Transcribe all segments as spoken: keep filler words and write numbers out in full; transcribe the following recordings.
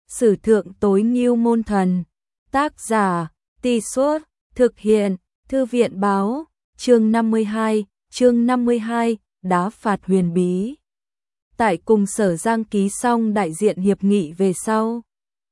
Sử thượng tối ngưu môn thần. Tác giả, Tì Suốt, thực hiện, Thư viện báo, chương năm mươi hai, chương năm mươi hai, đá phạt huyền bí. Tại cùng Sở Giang ký xong đại diện hiệp nghị về sau,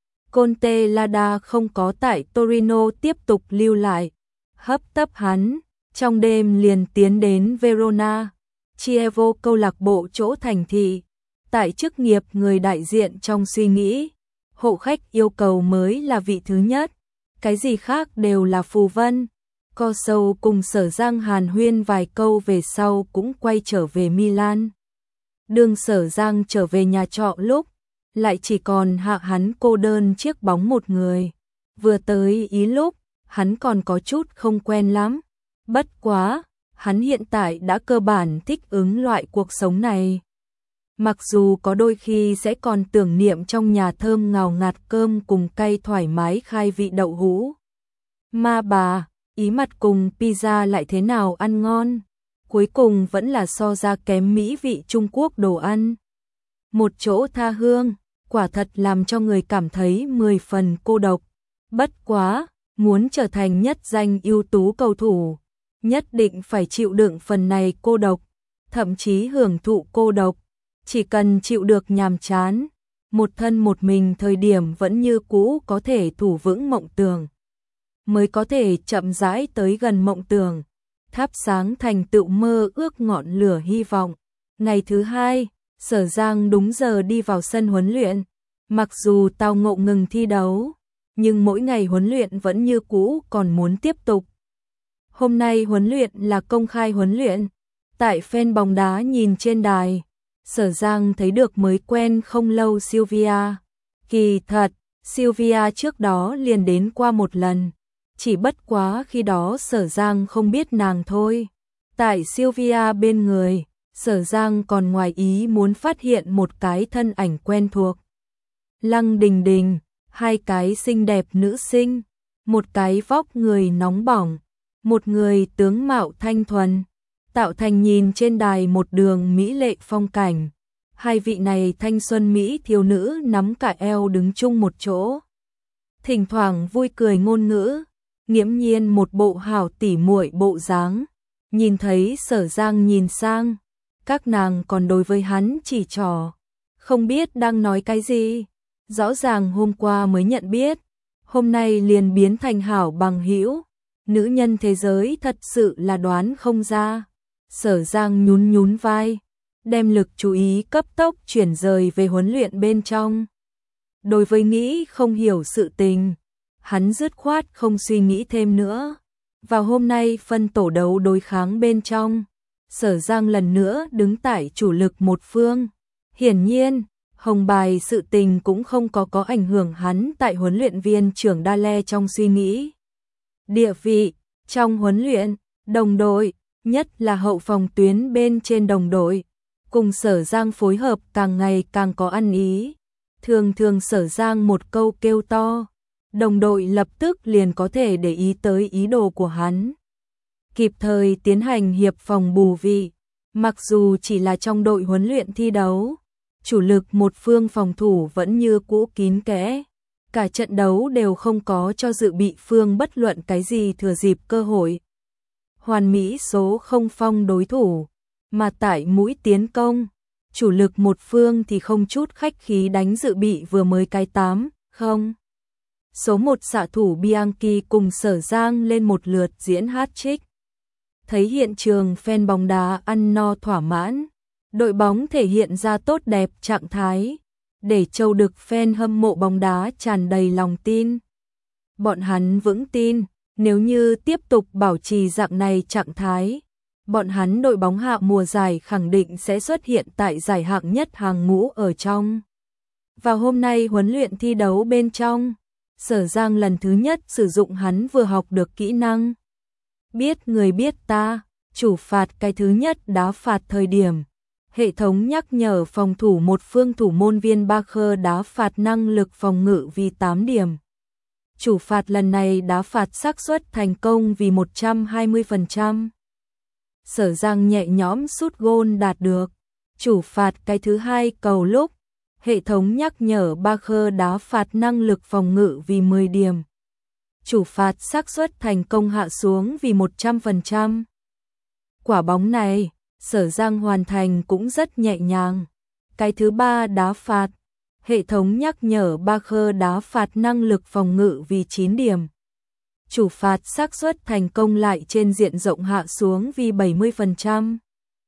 Conte Lada không có tại Torino tiếp tục lưu lại, hấp tấp hắn, trong đêm liền tiến đến Verona, Chievo câu lạc bộ chỗ thành thị. Tại chức nghiệp người đại diện trong suy nghĩ, hộ khách yêu cầu mới là vị thứ nhất, cái gì khác đều là phù vân. Co sâu cùng Sở Giang hàn huyên vài câu về sau cũng quay trở về Milan. Đường Sở Giang trở về nhà trọ lúc, lại chỉ còn hạ hắn cô đơn chiếc bóng một người. Vừa tới Ý lúc, hắn còn có chút không quen lắm. Bất quá, hắn hiện tại đã cơ bản thích ứng loại cuộc sống này. Mặc dù có đôi khi sẽ còn tưởng niệm trong nhà thơm ngào ngạt cơm cùng cay thoải mái khai vị đậu hũ. Ma bà, Ý mặt cùng pizza lại thế nào ăn ngon, cuối cùng vẫn là so ra kém mỹ vị Trung Quốc đồ ăn. Một chỗ tha hương, quả thật làm cho người cảm thấy mười phần cô độc. Bất quá, muốn trở thành nhất danh ưu tú cầu thủ, nhất định phải chịu đựng phần này cô độc, thậm chí hưởng thụ cô độc. Chỉ cần chịu được nhàm chán, một thân một mình thời điểm vẫn như cũ có thể thủ vững mộng tưởng, mới có thể chậm rãi tới gần mộng tưởng, thắp sáng thành tựu mơ ước ngọn lửa hy vọng. Ngày thứ hai, Sở Giang đúng giờ đi vào sân huấn luyện. Mặc dù tao ngộ ngừng thi đấu, nhưng mỗi ngày huấn luyện vẫn như cũ còn muốn tiếp tục. Hôm nay huấn luyện là công khai huấn luyện. Tại fan bóng đá nhìn trên đài, Sở Giang thấy được mới quen không lâu Sylvia. Kỳ thật, Sylvia trước đó liền đến qua một lần, chỉ bất quá khi đó Sở Giang không biết nàng thôi. Tại Sylvia bên người, Sở Giang còn ngoài ý muốn phát hiện một cái thân ảnh quen thuộc. Lăng Đình Đình, hai cái xinh đẹp nữ sinh, một cái vóc người nóng bỏng, một người tướng mạo thanh thuần, tạo thành nhìn trên đài một đường mỹ lệ phong cảnh. Hai vị này thanh xuân mỹ thiếu nữ nắm cả eo đứng chung một chỗ, thỉnh thoảng vui cười ngôn ngữ, nghiễm nhiên một bộ hảo tỉ muội bộ dáng. Nhìn thấy Sở Giang nhìn sang, các nàng còn đối với hắn chỉ trỏ, không biết đang nói cái gì. Rõ ràng hôm qua mới nhận biết, hôm nay liền biến thành hảo bằng hữu. Nữ nhân thế giới thật sự là đoán không ra. Sở Giang nhún nhún vai, đem lực chú ý cấp tốc chuyển rời về huấn luyện bên trong. Đối với nghĩ không hiểu sự tình, hắn dứt khoát không suy nghĩ thêm nữa. Vào hôm nay phân tổ đấu đối kháng bên trong, Sở Giang lần nữa đứng tại chủ lực một phương. Hiển nhiên, hồng bài sự tình cũng không có có ảnh hưởng hắn tại huấn luyện viên trưởng Dale trong suy nghĩ. Địa vị, trong huấn luyện, đồng đội, nhất là hậu phòng tuyến bên trên đồng đội, cùng Sở Giang phối hợp càng ngày càng có ăn ý. Thường thường Sở Giang một câu kêu to, đồng đội lập tức liền có thể để ý tới ý đồ của hắn, kịp thời tiến hành hiệp phòng bù vị. Mặc dù chỉ là trong đội huấn luyện thi đấu, chủ lực một phương phòng thủ vẫn như cũ kín kẽ, cả trận đấu đều không có cho dự bị phương bất luận cái gì thừa dịp cơ hội. Hoàn mỹ số không phong đối thủ, mà tại mũi tiến công, chủ lực một phương thì không chút khách khí đánh dự bị vừa mới cái tám không. Số một xạ thủ Bianchi cùng Sở Giang lên một lượt diễn hat-trick. Thấy hiện trường fan bóng đá ăn no thỏa mãn, đội bóng thể hiện ra tốt đẹp trạng thái, để châu đực fan hâm mộ bóng đá tràn đầy lòng tin. Bọn hắn vững tin, nếu như tiếp tục bảo trì dạng này trạng thái, bọn hắn đội bóng hạ mùa giải khẳng định sẽ xuất hiện tại giải hạng nhất hàng ngũ ở trong. Vào hôm nay huấn luyện thi đấu bên trong, Sở Giang lần thứ nhất sử dụng hắn vừa học được kỹ năng biết người biết ta, chủ phạt cái thứ nhất đá phạt thời điểm. Hệ thống nhắc nhở phòng thủ một phương thủ môn viên Barker đá phạt năng lực phòng ngự vì tám điểm. Chủ phạt lần này đá phạt xác suất thành công vì một trăm hai mươi phần trăm. Sở Giang nhẹ nhõm sút gôn đạt được. Chủ phạt cái thứ hai cầu lúc, Hệ thống nhắc nhở Barker đá phạt năng lực phòng ngự vì mười điểm. Chủ phạt xác suất thành công hạ xuống vì một trăm phần trăm. Quả bóng này, Sở Giang hoàn thành cũng rất nhẹ nhàng. Cái thứ ba đá phạt. Hệ thống nhắc nhở Barker đá phạt năng lực phòng ngự vì chín điểm. Chủ phạt xác suất thành công lại trên diện rộng hạ xuống vì bảy mươi phần trăm.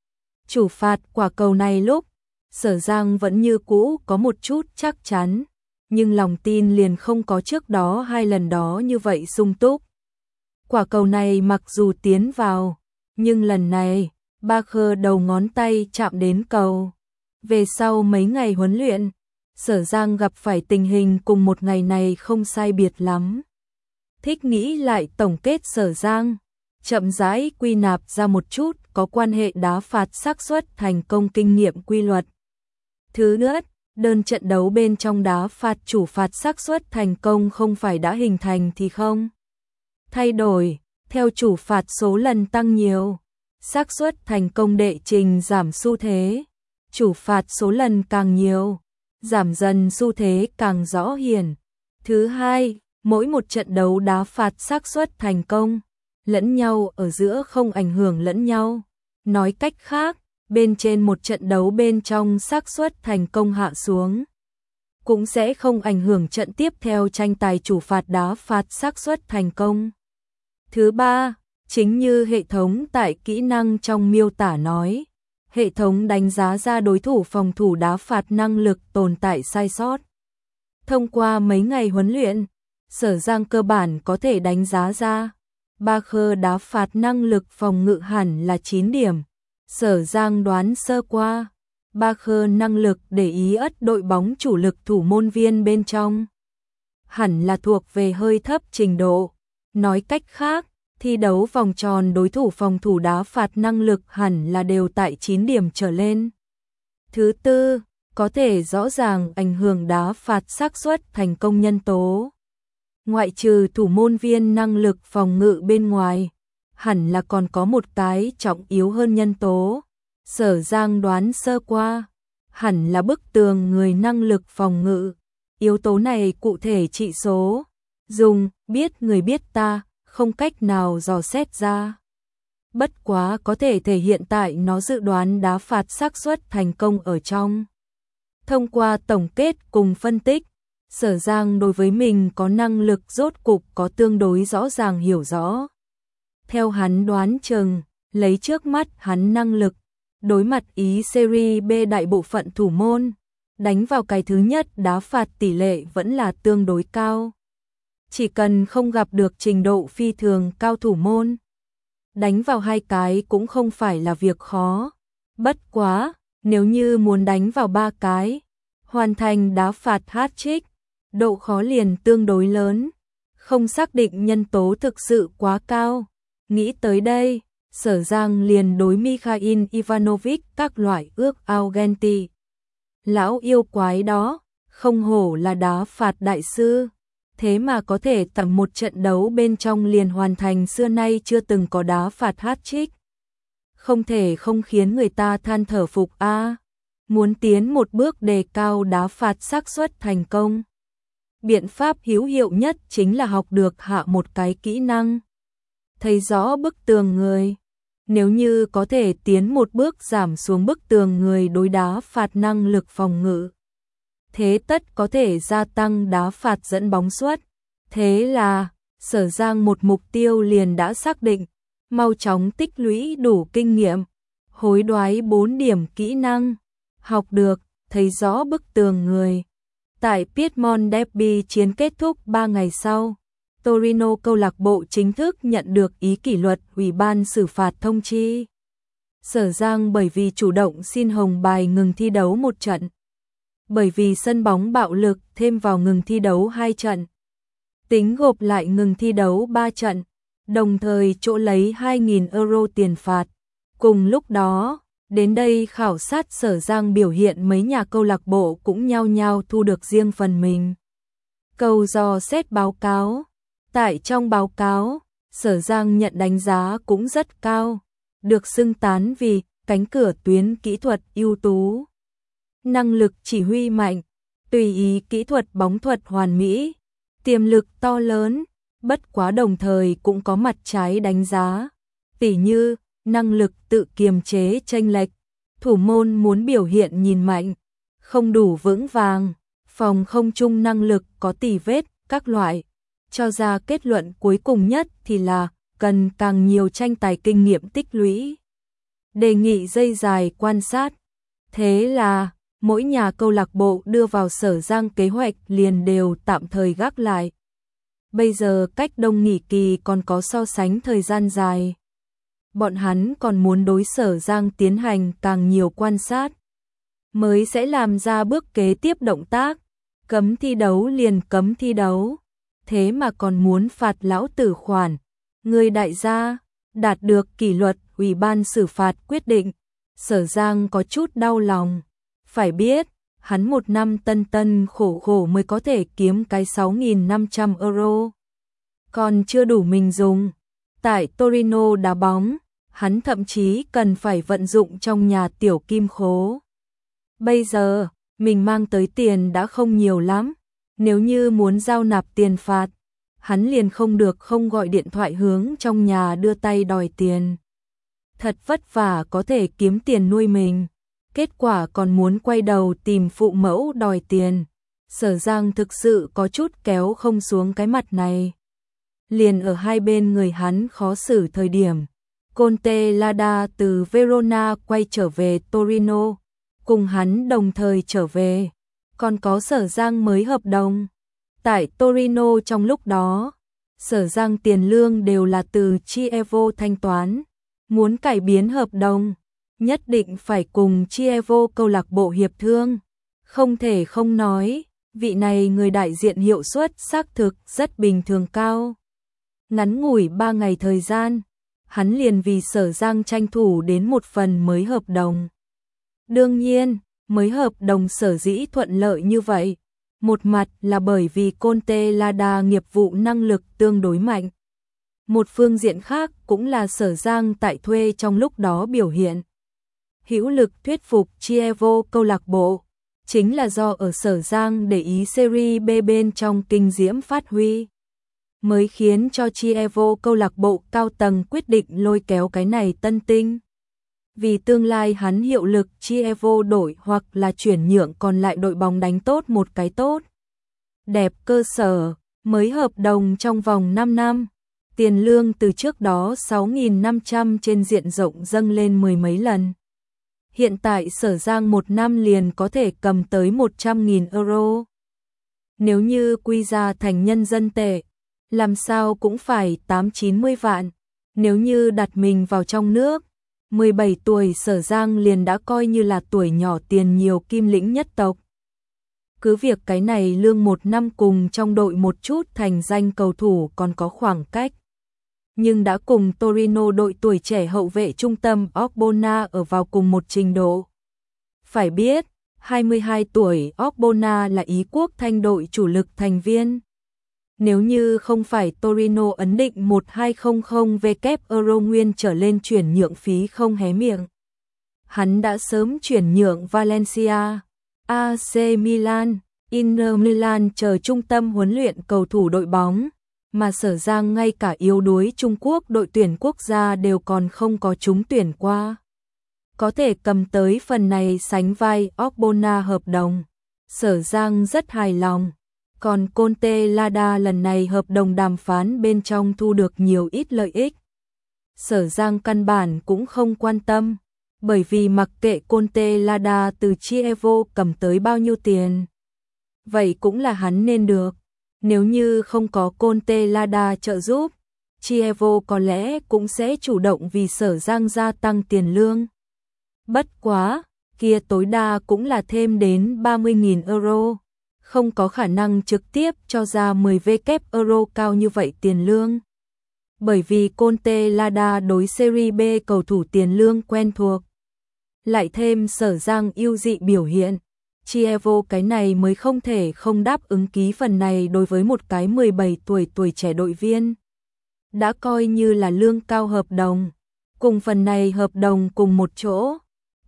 Chủ phạt quả cầu này lúc Sở Giang vẫn như cũ có một chút chắc chắn, nhưng lòng tin liền không có trước đó hai lần đó như vậy sung túc. Quả cầu này mặc dù tiến vào, nhưng lần này, Barker đầu ngón tay chạm đến cầu. Về sau mấy ngày huấn luyện, Sở Giang gặp phải tình hình cùng một ngày này không sai biệt lắm. Thích nghĩ lại tổng kết Sở Giang, chậm rãi quy nạp ra một chút có quan hệ đá phạt xác suất thành công kinh nghiệm quy luật. Thứ nhất, đơn trận đấu bên trong đá phạt chủ phạt xác suất thành công không phải đã hình thành thì không thay đổi, theo chủ phạt số lần tăng nhiều, xác suất thành công đệ trình giảm xu thế. Chủ phạt số lần càng nhiều, giảm dần xu thế càng rõ hiển. Thứ hai, mỗi một trận đấu đá phạt xác suất thành công lẫn nhau ở giữa không ảnh hưởng lẫn nhau. Nói cách khác, bên trên một trận đấu bên trong xác suất thành công hạ xuống, cũng sẽ không ảnh hưởng trận tiếp theo tranh tài chủ phạt đá phạt xác suất thành công. Thứ ba, chính như hệ thống tại kỹ năng trong miêu tả nói, hệ thống đánh giá ra đối thủ phòng thủ đá phạt năng lực tồn tại sai sót. Thông qua mấy ngày huấn luyện, Sở Giang cơ bản có thể đánh giá ra, Barker đá phạt năng lực phòng ngự hẳn là chín điểm. Sở Giang đoán sơ qua, Barker năng lực để ý ất đội bóng chủ lực thủ môn viên bên trong hẳn là thuộc về hơi thấp trình độ. Nói cách khác, thi đấu vòng tròn đối thủ phòng thủ đá phạt năng lực hẳn là đều tại chín điểm trở lên. Thứ tư, có thể rõ ràng ảnh hưởng đá phạt xác suất thành công nhân tố. Ngoại trừ thủ môn viên năng lực phòng ngự bên ngoài, hẳn là còn có một cái trọng yếu hơn nhân tố. Sở Giang đoán sơ qua, hẳn là bức tường người năng lực phòng ngự. Yếu tố này cụ thể trị số, dùng biết người biết ta, không cách nào dò xét ra. Bất quá có thể thể hiện tại nó dự đoán đá phạt xác suất thành công ở trong. Thông qua tổng kết cùng phân tích, Sở Giang đối với mình có năng lực rốt cục có tương đối rõ ràng hiểu rõ. Theo hắn đoán chừng, lấy trước mắt hắn năng lực, đối mặt ý Serie B đại bộ phận thủ môn, đánh vào cái thứ nhất đá phạt tỷ lệ vẫn là tương đối cao. Chỉ cần không gặp được trình độ phi thường cao thủ môn, đánh vào hai cái cũng không phải là việc khó. Bất quá, nếu như muốn đánh vào ba cái, hoàn thành đá phạt hat-trick, độ khó liền tương đối lớn, không xác định nhân tố thực sự quá cao. Nghĩ tới đây, Sở Giang liền đối Mikhail Ivanovic các loại ước ao ghen tị. Lão yêu quái đó, không hổ là đá phạt đại sư, thế mà có thể tặng một trận đấu bên trong liền hoàn thành xưa nay chưa từng có đá phạt hat-trick. Không thể không khiến người ta than thở phục a. À, muốn tiến một bước đề cao đá phạt xác suất thành công, biện pháp hữu hiệu nhất chính là học được hạ một cái kỹ năng, thấy rõ bức tường người. Nếu như có thể tiến một bước giảm xuống bức tường người đối đá phạt năng lực phòng ngự, thế tất có thể gia tăng đá phạt dẫn bóng suất. Thế là, Sở Giang một mục tiêu liền đã xác định, mau chóng tích lũy đủ kinh nghiệm, hối đoái bốn điểm kỹ năng, học được, thấy rõ bức tường người. Tại Piedmont Derby chiến kết thúc ba ngày sau, Torino câu lạc bộ chính thức nhận được ý kỷ luật ủy ban xử phạt thông chi. Sở Giang bởi vì chủ động xin hồng bài ngừng thi đấu một trận, bởi vì sân bóng bạo lực thêm vào ngừng thi đấu hai trận, tính gộp lại ngừng thi đấu ba trận, đồng thời chỗ lấy hai nghìn euro tiền phạt. Cùng lúc đó, đến đây khảo sát Sở Giang biểu hiện mấy nhà câu lạc bộ cũng nhao nhao thu được riêng phần mình câu dò xét báo cáo. Tại trong báo cáo, Sở Giang nhận đánh giá cũng rất cao, được xưng tán vì cánh cửa tuyến kỹ thuật ưu tú. năng lực chỉ huy mạnh, tùy ý kỹ thuật bóng thuật hoàn mỹ, tiềm lực to lớn, bất quá đồng thời cũng có mặt trái đánh giá, tỉ như năng lực tự kiềm chế chênh lệch, thủ môn muốn biểu hiện nhìn mạnh, không đủ vững vàng, phòng không chung năng lực có tỉ vết, các loại. Cho ra kết luận cuối cùng nhất thì là cần càng nhiều tranh tài kinh nghiệm tích lũy. Đề nghị dây dài quan sát. Thế là mỗi nhà câu lạc bộ đưa vào Sở Giang kế hoạch liền đều tạm thời gác lại. Bây giờ cách đông nghỉ kỳ còn có so sánh thời gian dài. Bọn hắn còn muốn đối Sở Giang tiến hành càng nhiều quan sát, mới sẽ làm ra bước kế tiếp động tác. Cấm thi đấu liền cấm thi đấu, thế mà còn muốn phạt lão tử khoản. Người đại gia, đạt được kỷ luật, ủy ban xử phạt quyết định. Sở Giang có chút đau lòng. Phải biết, hắn một năm tân tân khổ khổ mới có thể kiếm cái sáu nghìn năm trăm euro. Còn chưa đủ mình dùng. Tại Torino đá bóng, hắn thậm chí cần phải vận dụng trong nhà tiểu kim khố. Bây giờ, mình mang tới tiền đã không nhiều lắm. Nếu như muốn giao nạp tiền phạt, hắn liền không được không gọi điện thoại hướng trong nhà đưa tay đòi tiền. Thật vất vả có thể kiếm tiền nuôi mình, kết quả còn muốn quay đầu tìm phụ mẫu đòi tiền. Sở Giang thực sự có chút kéo không xuống cái mặt này. Liền ở hai bên người hắn khó xử thời điểm, Conte Lada từ Verona quay trở về Torino, cùng hắn đồng thời trở về, còn có Sở Giang mới hợp đồng. Tại Torino trong lúc đó, Sở Giang tiền lương đều là từ Chievo thanh toán, muốn cải biến hợp đồng, nhất định phải cùng Chievo câu lạc bộ hiệp thương. Không thể không nói, vị này người đại diện hiệu suất xác thực rất bình thường cao. Ngắn ngủi ba ngày thời gian, hắn liền vì Sở Giang tranh thủ đến một phần mới hợp đồng. Đương nhiên, mới hợp đồng sở dĩ thuận lợi như vậy, một mặt là bởi vì Conte Lada nghiệp vụ năng lực tương đối mạnh. Một phương diện khác cũng là Sở Giang tại thuê trong lúc đó biểu hiện hữu lực thuyết phục Chievo câu lạc bộ, chính là do ở Sở Giang để ý Serie B bên trong kinh diễm phát huy, mới khiến cho Chievo câu lạc bộ cao tầng quyết định lôi kéo cái này tân tinh. Vì tương lai hắn hiệu lực Chievo đổi hoặc là chuyển nhượng còn lại đội bóng đánh tốt một cái tốt đẹp cơ sở, mới hợp đồng trong vòng năm năm. Tiền lương từ trước đó sáu nghìn năm trăm trên diện rộng dâng lên mười mấy lần. Hiện tại Sở Giang một năm liền có thể cầm tới một trăm nghìn euro. Nếu như quy ra thành nhân dân tệ, làm sao cũng phải tám chín mươi vạn. Nếu như đặt mình vào trong nước, mười bảy tuổi Sở Giang liền đã coi như là tuổi nhỏ tiền nhiều kim lĩnh nhất tộc. Cứ việc cái này lương một năm cùng trong đội một chút thành danh cầu thủ còn có khoảng cách, nhưng đã cùng Torino đội tuổi trẻ hậu vệ trung tâm Ogbonna ở vào cùng một trình độ. Phải biết, hai mươi hai tuổi Ogbonna là Ý quốc thanh đội chủ lực thành viên. Nếu như không phải Torino ấn định một nghìn hai trăm W euro nguyên trở lên chuyển nhượng phí không hé miệng, hắn đã sớm chuyển nhượng Valencia, a xê Milan, Inter Milan chờ trung tâm huấn luyện cầu thủ đội bóng, mà Sở Giang ngay cả yếu đuối Trung Quốc đội tuyển quốc gia đều còn không có trúng tuyển qua. Có thể cầm tới phần này sánh vai Ogbonna hợp đồng, Sở Giang rất hài lòng. Còn Conte Lada lần này hợp đồng đàm phán bên trong thu được nhiều ít lợi ích. Sở Giang căn bản cũng không quan tâm, bởi vì mặc kệ Conte Lada từ Chievo cầm tới bao nhiêu tiền, vậy cũng là hắn nên được. Nếu như không có Conte Lada trợ giúp, Chievo có lẽ cũng sẽ chủ động vì Sở Giang gia tăng tiền lương. Bất quá, kia tối đa cũng là thêm đến ba mươi nghìn euro. Không có khả năng trực tiếp cho ra mười W euro cao như vậy tiền lương. Bởi vì Conte Lada đối Serie B cầu thủ tiền lương quen thuộc. Lại thêm Sở Giang ưu dị biểu hiện, Chievo cái này mới không thể không đáp ứng ký phần này đối với một cái mười bảy tuổi tuổi trẻ đội viên. Đã coi như là lương cao hợp đồng. Cùng phần này hợp đồng cùng một chỗ,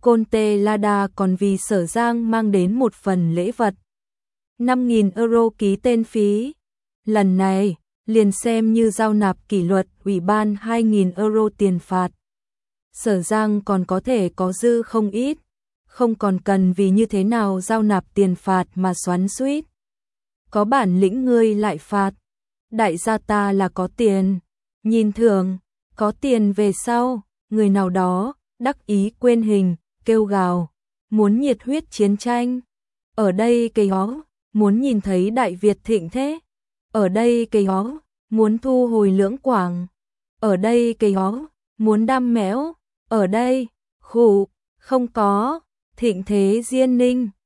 Conte Lada còn vì Sở Giang mang đến một phần lễ vật. năm nghìn euro ký tên phí. Lần này, liền xem như giao nạp kỷ luật ủy ban hai nghìn euro tiền phạt. Sở Giang còn có thể có dư không ít, không còn cần vì như thế nào giao nạp tiền phạt mà xoắn xuýt. Có bản lĩnh ngươi lại phạt, đại gia ta là có tiền, nhìn thường, có tiền về sau, người nào đó, đắc ý quên hình, kêu gào, muốn nhiệt huyết chiến tranh. Ở đây cây hó, muốn nhìn thấy Đại Việt thịnh thế. Ở đây cây hó, muốn thu hồi Lưỡng Quảng. Ở đây cây hó, muốn đam mẽo. Ở đây, khủ, không có, thịnh thế Diên Ninh.